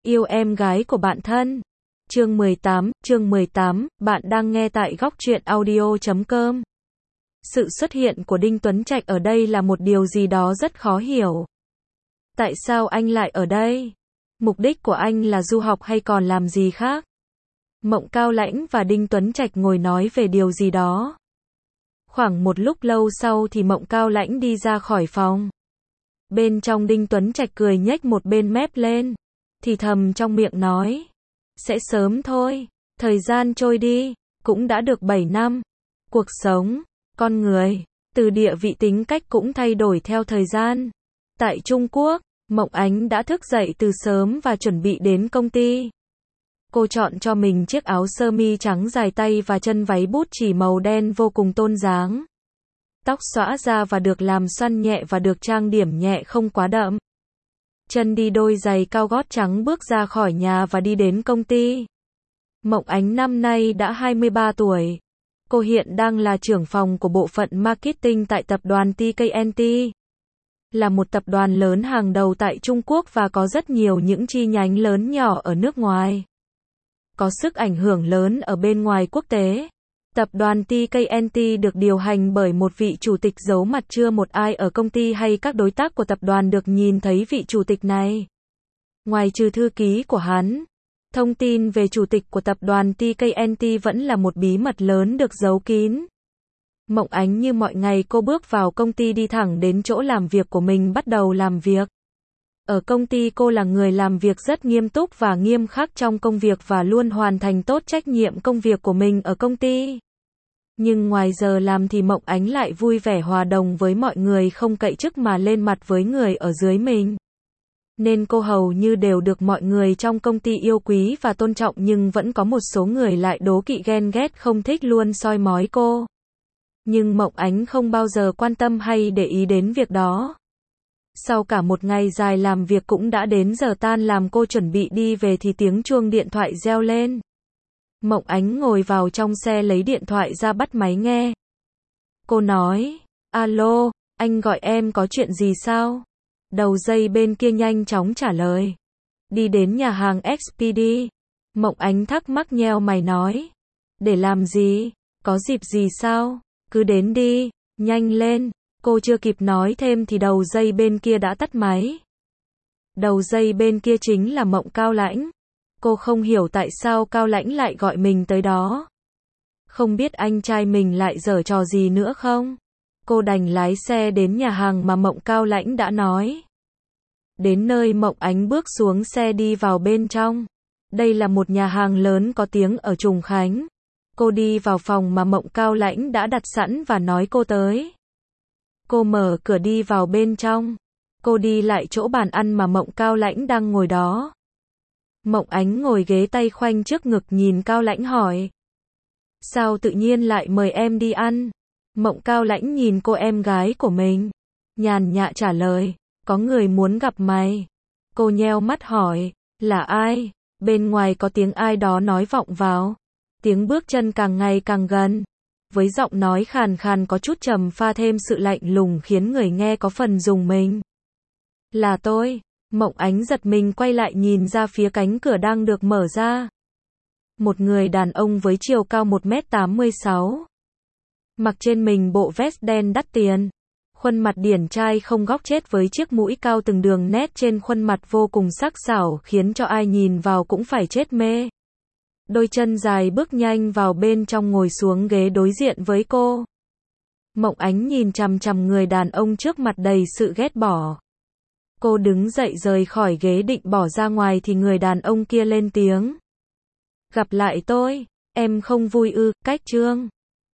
Yêu em gái của bạn thân. Chương 18, bạn đang nghe tại góc truyện audio.com. Sự xuất hiện của Đinh Tuấn Trạch ở đây là một điều gì đó rất khó hiểu. Tại sao anh lại ở đây? Mục đích của anh là du học hay còn làm gì khác? Mộng Cao Lãnh và Đinh Tuấn Trạch ngồi nói về điều gì đó. Khoảng một lúc lâu sau thì Mộng Cao Lãnh đi ra khỏi phòng. Bên trong Đinh Tuấn Trạch cười nhếch một bên mép lên, thì thầm trong miệng nói, sẽ sớm thôi, thời gian trôi đi, cũng đã được 7 năm. Cuộc sống, con người, từ địa vị tính cách cũng thay đổi theo thời gian. Tại Trung Quốc, Mộng Ánh đã thức dậy từ sớm và chuẩn bị đến công ty. Cô chọn cho mình chiếc áo sơ mi trắng dài tay và chân váy bút chỉ màu đen vô cùng tôn dáng. Tóc xõa ra và được làm xoăn nhẹ và được trang điểm nhẹ không quá đậm. Chân đi đôi giày cao gót trắng bước ra khỏi nhà và đi đến công ty. Mộng Ánh năm nay đã 23 tuổi. Cô hiện đang là trưởng phòng của bộ phận marketing tại tập đoàn TKNT. Là một tập đoàn lớn hàng đầu tại Trung Quốc và có rất nhiều những chi nhánh lớn nhỏ ở nước ngoài. Có sức ảnh hưởng lớn ở bên ngoài quốc tế. Tập đoàn TKNT được điều hành bởi một vị chủ tịch giấu mặt, chưa một ai ở công ty hay các đối tác của tập đoàn được nhìn thấy vị chủ tịch này. Ngoài trừ thư ký của hắn, thông tin về chủ tịch của tập đoàn TKNT vẫn là một bí mật lớn được giấu kín. Mộng Ánh như mọi ngày cô bước vào công ty đi thẳng đến chỗ làm việc của mình bắt đầu làm việc. Ở công ty cô là người làm việc rất nghiêm túc và nghiêm khắc trong công việc và luôn hoàn thành tốt trách nhiệm công việc của mình ở công ty. Nhưng ngoài giờ làm thì Mộng Ánh lại vui vẻ hòa đồng với mọi người, không cậy chức mà lên mặt với người ở dưới mình. Nên cô hầu như đều được mọi người trong công ty yêu quý và tôn trọng, nhưng vẫn có một số người lại đố kỵ ghen ghét không thích luôn soi mói cô. Nhưng Mộng Ánh không bao giờ quan tâm hay để ý đến việc đó. Sau cả một ngày dài làm việc cũng đã đến giờ tan làm, cô chuẩn bị đi về thì tiếng chuông điện thoại reo lên. Mộng Ánh ngồi vào trong xe lấy điện thoại ra bắt máy nghe. Cô nói, alo, anh gọi em có chuyện gì sao? Đầu dây bên kia nhanh chóng trả lời. Đi đến nhà hàng XPD. Mộng Ánh thắc mắc nheo mày nói. Để làm gì? Có dịp gì sao? Cứ đến đi, nhanh lên. Cô chưa kịp nói thêm thì đầu dây bên kia đã tắt máy. Đầu dây bên kia chính là Mộng Cao Lãnh. Cô không hiểu tại sao Cao Lãnh lại gọi mình tới đó. Không biết anh trai mình lại giở trò gì nữa không? Cô đành lái xe đến nhà hàng mà Mộng Cao Lãnh đã nói. Đến nơi Mộng Ánh bước xuống xe đi vào bên trong. Đây là một nhà hàng lớn có tiếng ở Trùng Khánh. Cô đi vào phòng mà Mộng Cao Lãnh đã đặt sẵn và nói cô tới. Cô mở cửa đi vào bên trong. Cô đi lại chỗ bàn ăn mà Mộng Cao Lãnh đang ngồi đó. Mộng Ánh ngồi ghế tay khoanh trước ngực nhìn Cao Lãnh hỏi. Sao tự nhiên lại mời em đi ăn? Mộng Cao Lãnh nhìn cô em gái của mình. Nhàn nhã trả lời. Có người muốn gặp mày. Cô nheo mắt hỏi. Là ai? Bên ngoài có tiếng ai đó nói vọng vào. Tiếng bước chân càng ngày càng gần. Với giọng nói khàn khàn có chút trầm pha thêm sự lạnh lùng khiến người nghe có phần rùng mình. Là tôi. Mộng Ánh giật mình quay lại nhìn ra phía cánh cửa đang được mở ra. Một người đàn ông với chiều cao 1m86. Mặc trên mình bộ vest đen đắt tiền. Khuôn mặt điển trai không góc chết với chiếc mũi cao, từng đường nét trên khuôn mặt vô cùng sắc sảo khiến cho ai nhìn vào cũng phải chết mê. Đôi chân dài bước nhanh vào bên trong ngồi xuống ghế đối diện với cô. Mộng Ánh nhìn chằm chằm người đàn ông trước mặt đầy sự ghét bỏ. Cô đứng dậy rời khỏi ghế định bỏ ra ngoài thì người đàn ông kia lên tiếng. Gặp lại tôi, em không vui ư? Cách Trương.